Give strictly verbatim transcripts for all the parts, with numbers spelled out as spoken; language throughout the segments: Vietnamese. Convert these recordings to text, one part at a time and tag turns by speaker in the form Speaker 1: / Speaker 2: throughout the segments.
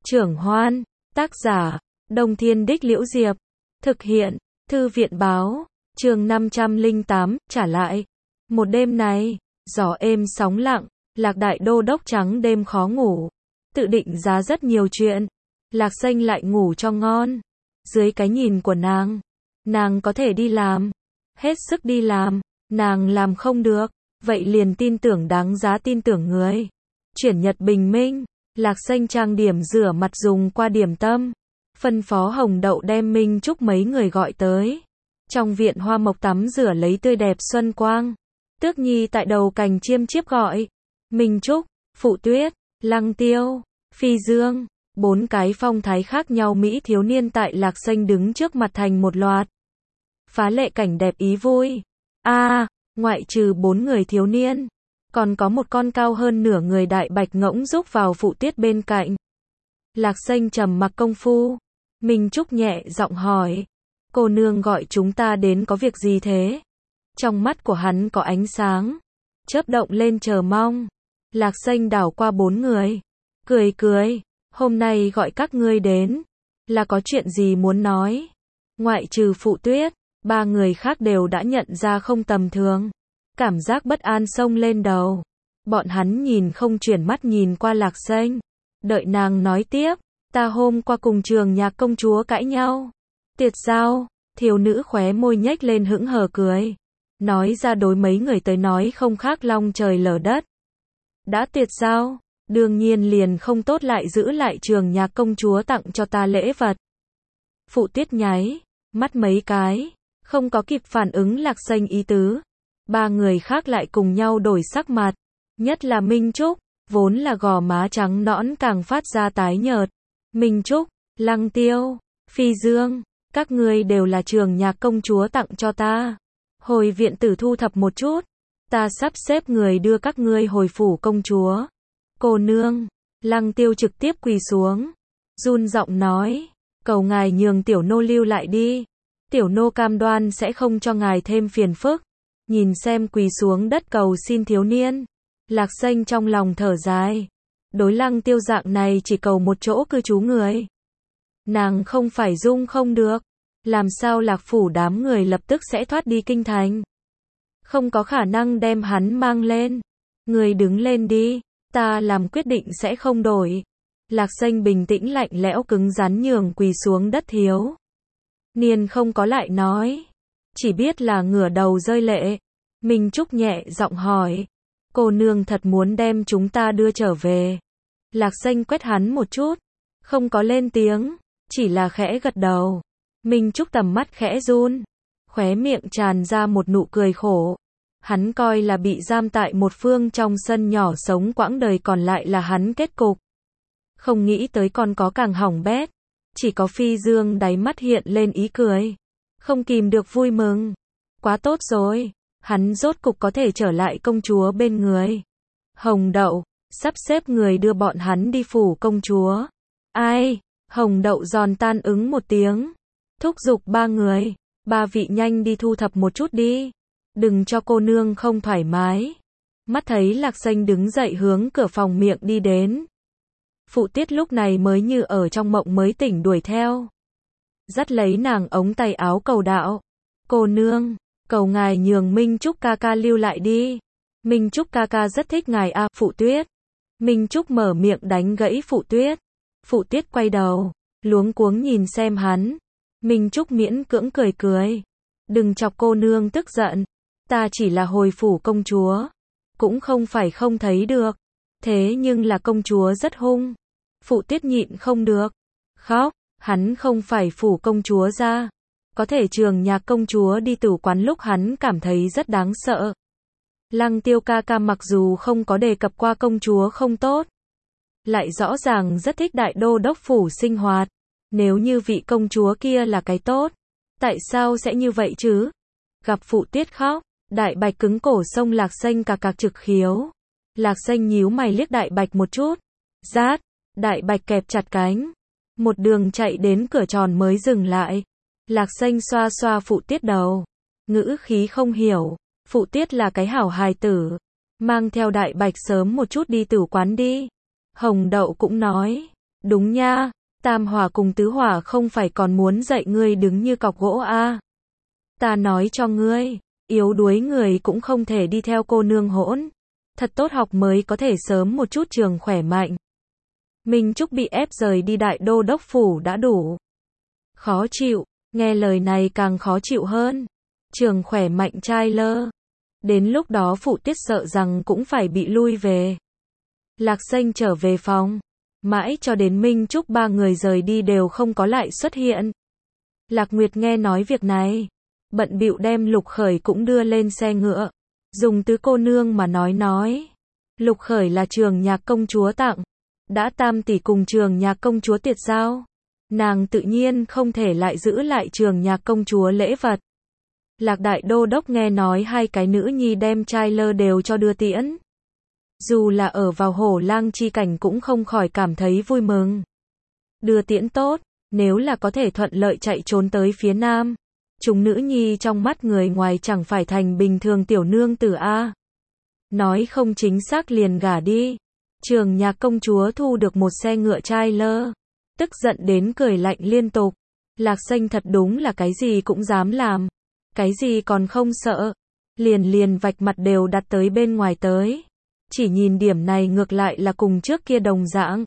Speaker 1: Trưởng Hoan, tác giả, Đông Thiên Đích Liễu Diệp, thực hiện, Thư viện báo, chương năm trăm lẻ tám, trả lại. Một đêm này, gió êm sóng lặng, Lạc Đại Đô đốc trắng đêm khó ngủ, tự định giá rất nhiều chuyện. Lạc Xanh lại ngủ cho ngon. Dưới cái nhìn của nàng, nàng có thể đi làm, hết sức đi làm, nàng làm không được, vậy liền tin tưởng đáng giá tin tưởng người. Chuyển nhật bình minh, Lạc Xanh trang điểm rửa mặt dùng qua điểm tâm, phân phó Hồng Đậu đem Minh Trúc mấy người gọi tới. Trong viện hoa mộc tắm rửa lấy tươi đẹp xuân quang. Tước Nhi tại đầu cành chiêm chiếp gọi. Minh Trúc, Phụ Tuyết, Lăng Tiêu, Phi Dương, bốn cái phong thái khác nhau mỹ thiếu niên tại Lạc Xanh đứng trước mặt thành một loạt. Phá lệ cảnh đẹp ý vui. A, à, ngoại trừ bốn người thiếu niên, còn có một con cao hơn nửa người đại bạch ngỗng rúc vào Phụ Tuyết bên cạnh. Lạc Xanh trầm mặc công phu. Minh Trúc nhẹ giọng hỏi, cô nương gọi chúng ta đến có việc gì thế? Trong mắt của hắn có ánh sáng, chớp động lên chờ mong. Lạc Xanh đảo qua bốn người, cười cười, hôm nay gọi các ngươi đến, là có chuyện gì muốn nói? Ngoại trừ Phụ Tuyết, ba người khác đều đã nhận ra không tầm thường. Cảm giác bất an xông lên đầu. Bọn hắn nhìn không chuyển mắt nhìn qua Lạc Xanh. Đợi nàng nói tiếp, ta hôm qua cùng Trường Nhạc công chúa cãi nhau. Tiệt giao, thiếu nữ khóe môi nhếch lên hững hờ cười. Nói ra đối mấy người tới nói không khác long trời lở đất. Đã tiệt giao, đương nhiên liền không tốt lại giữ lại Trường Nhạc công chúa tặng cho ta lễ vật. Phụ Tuyết nháy mắt mấy cái, không có kịp phản ứng Lạc Xanh ý tứ. Ba người khác lại cùng nhau đổi sắc mặt, nhất là Minh Trúc, vốn là gò má trắng nõn càng phát ra tái nhợt. Minh Trúc, Lăng Tiêu, Phi Dương, các ngươi đều là Trường Nhạc công chúa tặng cho ta. Hồi viện tử thu thập một chút, ta sắp xếp người đưa các ngươi hồi phủ công chúa. Cô nương, Lăng Tiêu trực tiếp quỳ xuống, run giọng nói, cầu ngài nhường tiểu nô lưu lại đi. Tiểu nô cam đoan sẽ không cho ngài thêm phiền phức. Nhìn xem quỳ xuống đất cầu xin thiếu niên, Lạc Xanh trong lòng thở dài. Đối Lăng Tiêu dạng này chỉ cầu một chỗ cư trú người, nàng không phải dung không được. Làm sao Lạc phủ đám người lập tức sẽ thoát đi kinh thành? Không có khả năng đem hắn mang lên. Người đứng lên đi, ta làm quyết định sẽ không đổi. Lạc Xanh bình tĩnh lạnh lẽo cứng rắn nhường quỳ xuống đất thiếu niên không có lại nói, chỉ biết là ngửa đầu rơi lệ. Minh Trúc nhẹ giọng hỏi, cô nương thật muốn đem chúng ta đưa trở về? Lạc Xanh quét hắn một chút, không có lên tiếng, chỉ là khẽ gật đầu. Minh Trúc tầm mắt khẽ run, khóe miệng tràn ra một nụ cười khổ. Hắn coi là bị giam tại một phương trong sân nhỏ sống quãng đời còn lại là hắn kết cục. Không nghĩ tới còn có càng hỏng bét. Chỉ có Phi Dương đáy mắt hiện lên ý cười, không kìm được vui mừng. Quá tốt rồi, hắn rốt cục có thể trở lại công chúa bên người. Hồng Đậu, sắp xếp người đưa bọn hắn đi phủ công chúa. Ai? Hồng Đậu giòn tan ứng một tiếng, thúc giục ba người, ba vị nhanh đi thu thập một chút đi, đừng cho cô nương không thoải mái. Mắt thấy Lạc Xanh đứng dậy hướng cửa phòng miệng đi đến. Phụ Tiết lúc này mới như ở trong mộng mới tỉnh đuổi theo, dắt lấy nàng ống tay áo cầu đạo, cô nương, cầu ngài nhường Minh Trúc ca ca lưu lại đi. Minh Trúc ca ca rất thích ngài a. Phụ Tuyết. Minh Trúc mở miệng đánh gãy Phụ Tuyết. Phụ Tuyết quay đầu, luống cuống nhìn xem hắn. Minh Trúc miễn cưỡng cười cười, đừng chọc cô nương tức giận, ta chỉ là hồi phủ công chúa, cũng không phải không thấy được. Thế nhưng là công chúa rất hung. Phụ Tuyết nhịn không được, khóc, hắn không phải phủ công chúa ra. Có thể Trường Nhạc công chúa đi tử quán lúc hắn cảm thấy rất đáng sợ. Lăng Tiêu ca ca mặc dù không có đề cập qua công chúa không tốt, lại rõ ràng rất thích đại đô đốc phủ sinh hoạt. Nếu như vị công chúa kia là cái tốt, tại sao sẽ như vậy chứ? Gặp Phụ Tuyết khóc, đại bạch cứng cổ sông Lạc Xanh cà cạc trực khiếu. Lạc Xanh nhíu mày liếc đại bạch một chút. Rát, đại bạch kẹp chặt cánh, một đường chạy đến cửa tròn mới dừng lại. Lạc Xanh xoa xoa Phụ Tiết đầu, ngữ khí không hiểu. Phụ Tiết là cái hảo hài tử, mang theo đại bạch sớm một chút đi tử quán đi. Hồng Đậu cũng nói, Đúng nha, tam hỏa cùng tứ hỏa không phải còn muốn dạy ngươi đứng như cọc gỗ à. Ta nói cho ngươi, yếu đuối người cũng không thể đi theo cô nương hỗn. Thật tốt học mới có thể sớm một chút trường khỏe mạnh. Minh Trúc bị ép rời đi đại đô đốc phủ đã đủ khó chịu, nghe lời này càng khó chịu hơn. Trường khỏe mạnh trai lơ. Đến lúc đó phụ tiết sợ rằng cũng phải bị lui về. Lạc Xanh trở về phòng. Mãi cho đến Minh Trúc ba người rời đi đều không có lại xuất hiện. Lạc Nguyệt nghe nói việc này. Bận bịu đem Lục Khởi cũng đưa lên xe ngựa. Dùng tứ cô nương mà nói nói. Lục Khởi là Trường Nhạc công chúa tặng. Đã tam tỷ cùng Trường Nhạc công chúa tiệt giao. Nàng tự nhiên không thể lại giữ lại Trường Nhạc công chúa lễ vật. Lạc đại đô đốc nghe nói hai cái nữ nhi đem trai lơ đều cho đưa tiễn. Dù là ở vào hổ lang chi cảnh cũng không khỏi cảm thấy vui mừng. Đưa tiễn tốt, nếu là có thể thuận lợi chạy trốn tới phía nam. Chúng nữ nhi trong mắt người ngoài chẳng phải thành bình thường tiểu nương tử a. Nói không chính xác liền gả đi. Trường Nhạc công chúa thu được một xe ngựa trai lơ. Tức giận đến cười lạnh liên tục. Lạc Xanh thật đúng là cái gì cũng dám làm. Cái gì còn không sợ. Liền liền vạch mặt đều đặt tới bên ngoài tới. Chỉ nhìn điểm này ngược lại là cùng trước kia đồng dạng.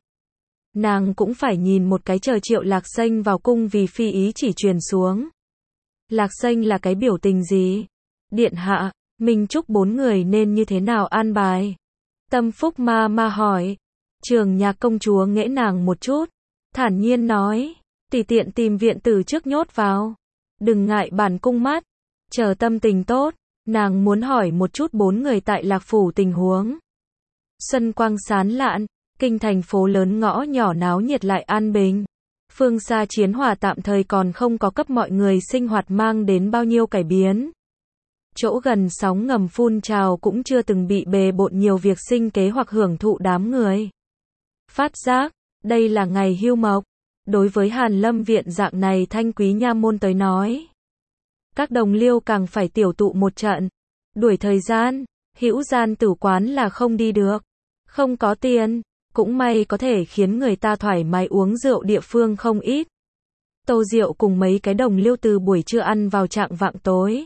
Speaker 1: Nàng cũng phải nhìn một cái chờ Triệu Lạc Xanh vào cung vì phi ý chỉ truyền xuống. Lạc Xanh là cái biểu tình gì? Điện hạ, Minh Trúc bốn người nên như thế nào an bài? Tâm Phúc ma ma hỏi. Trường Nhạc công chúa nghễ nàng một chút. Thản nhiên nói. Tùy tiện tìm viện tử trước nhốt vào. Đừng ngại bản cung mát. Chờ tâm tình tốt. Nàng muốn hỏi một chút bốn người tại Lạc Phủ tình huống. Xuân quang sán lạn. Kinh thành phố lớn ngõ nhỏ náo nhiệt lại an bình. Phương xa chiến hỏa tạm thời còn không có cấp mọi người sinh hoạt mang đến bao nhiêu cải biến. Chỗ gần sóng ngầm phun trào cũng chưa từng bị bề bộn nhiều việc sinh kế hoặc hưởng thụ đám người. Phát giác, đây là ngày hưu mộc. Đối với Hàn Lâm viện dạng này thanh quý nha môn tới nói. Các đồng liêu càng phải tiểu tụ một trận. Đuổi thời gian, hữu gian tử quán là không đi được. Không có tiền. Cũng may có thể khiến người ta thoải mái uống rượu địa phương không ít. Tô Diệu cùng mấy cái đồng liêu từ buổi trưa ăn vào trạng vạng tối.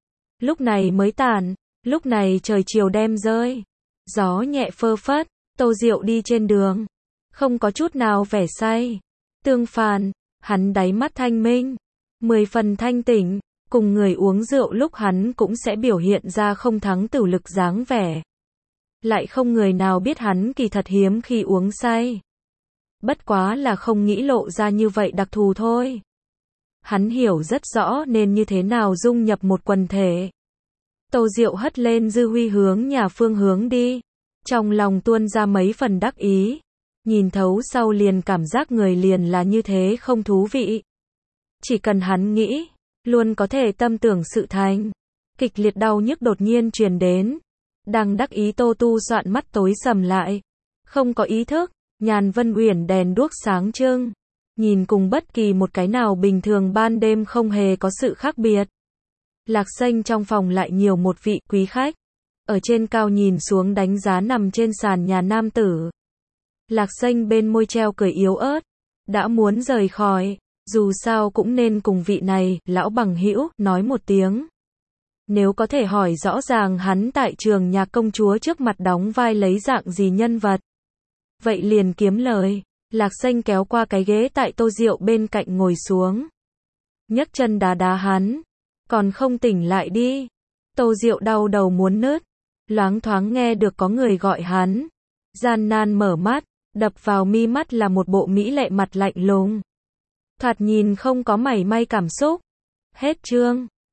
Speaker 1: Lúc này mới tàn, lúc này trời chiều đem rơi. Gió nhẹ phơ phất, Tô Diệu đi trên đường. Không có chút nào vẻ say. Tương phàn, hắn đáy mắt thanh minh. Mười phần thanh tỉnh, cùng người uống rượu lúc hắn cũng sẽ biểu hiện ra không thắng tử lực dáng vẻ. Lại không người nào biết hắn kỳ thật hiếm khi uống say. Bất quá là không nghĩ lộ ra như vậy đặc thù thôi. Hắn hiểu rất rõ nên như thế nào dung nhập một quần thể. Tô Diệu hất lên dư huy hướng nhà phương hướng đi. Trong lòng tuôn ra mấy phần đắc ý. Nhìn thấu sau liền cảm giác người liền là như thế không thú vị. Chỉ cần hắn nghĩ, luôn có thể tâm tưởng sự thành. Kịch liệt đau nhức đột nhiên truyền đến. Đang đắc ý Tô Tu soạn mắt tối sầm lại. Không có ý thức, Nhàn Vân Uyển đèn đuốc sáng trưng. Nhìn cùng bất kỳ một cái nào bình thường ban đêm không hề có sự khác biệt. Lạc Xanh trong phòng lại nhiều một vị quý khách. Ở trên cao nhìn xuống đánh giá nằm trên sàn nhà nam tử. Lạc Xanh bên môi treo cười yếu ớt. Đã muốn rời khỏi, dù sao cũng nên cùng vị này, lão bằng hữu, nói một tiếng. Nếu có thể hỏi rõ ràng hắn tại Trường Nhạc công chúa trước mặt đóng vai lấy dạng gì nhân vật. Vậy liền kiếm lời. Lạc Xanh kéo qua cái ghế tại Tô Diệu bên cạnh ngồi xuống. Nhấc chân đá đá hắn. Còn không tỉnh lại đi. Tô Diệu đau đầu muốn nứt. Loáng thoáng nghe được có người gọi hắn. Gian nan mở mắt. Đập vào mi mắt là một bộ mỹ lệ mặt lạnh lùng. Thoạt nhìn không có mảy may cảm xúc. Hết chương.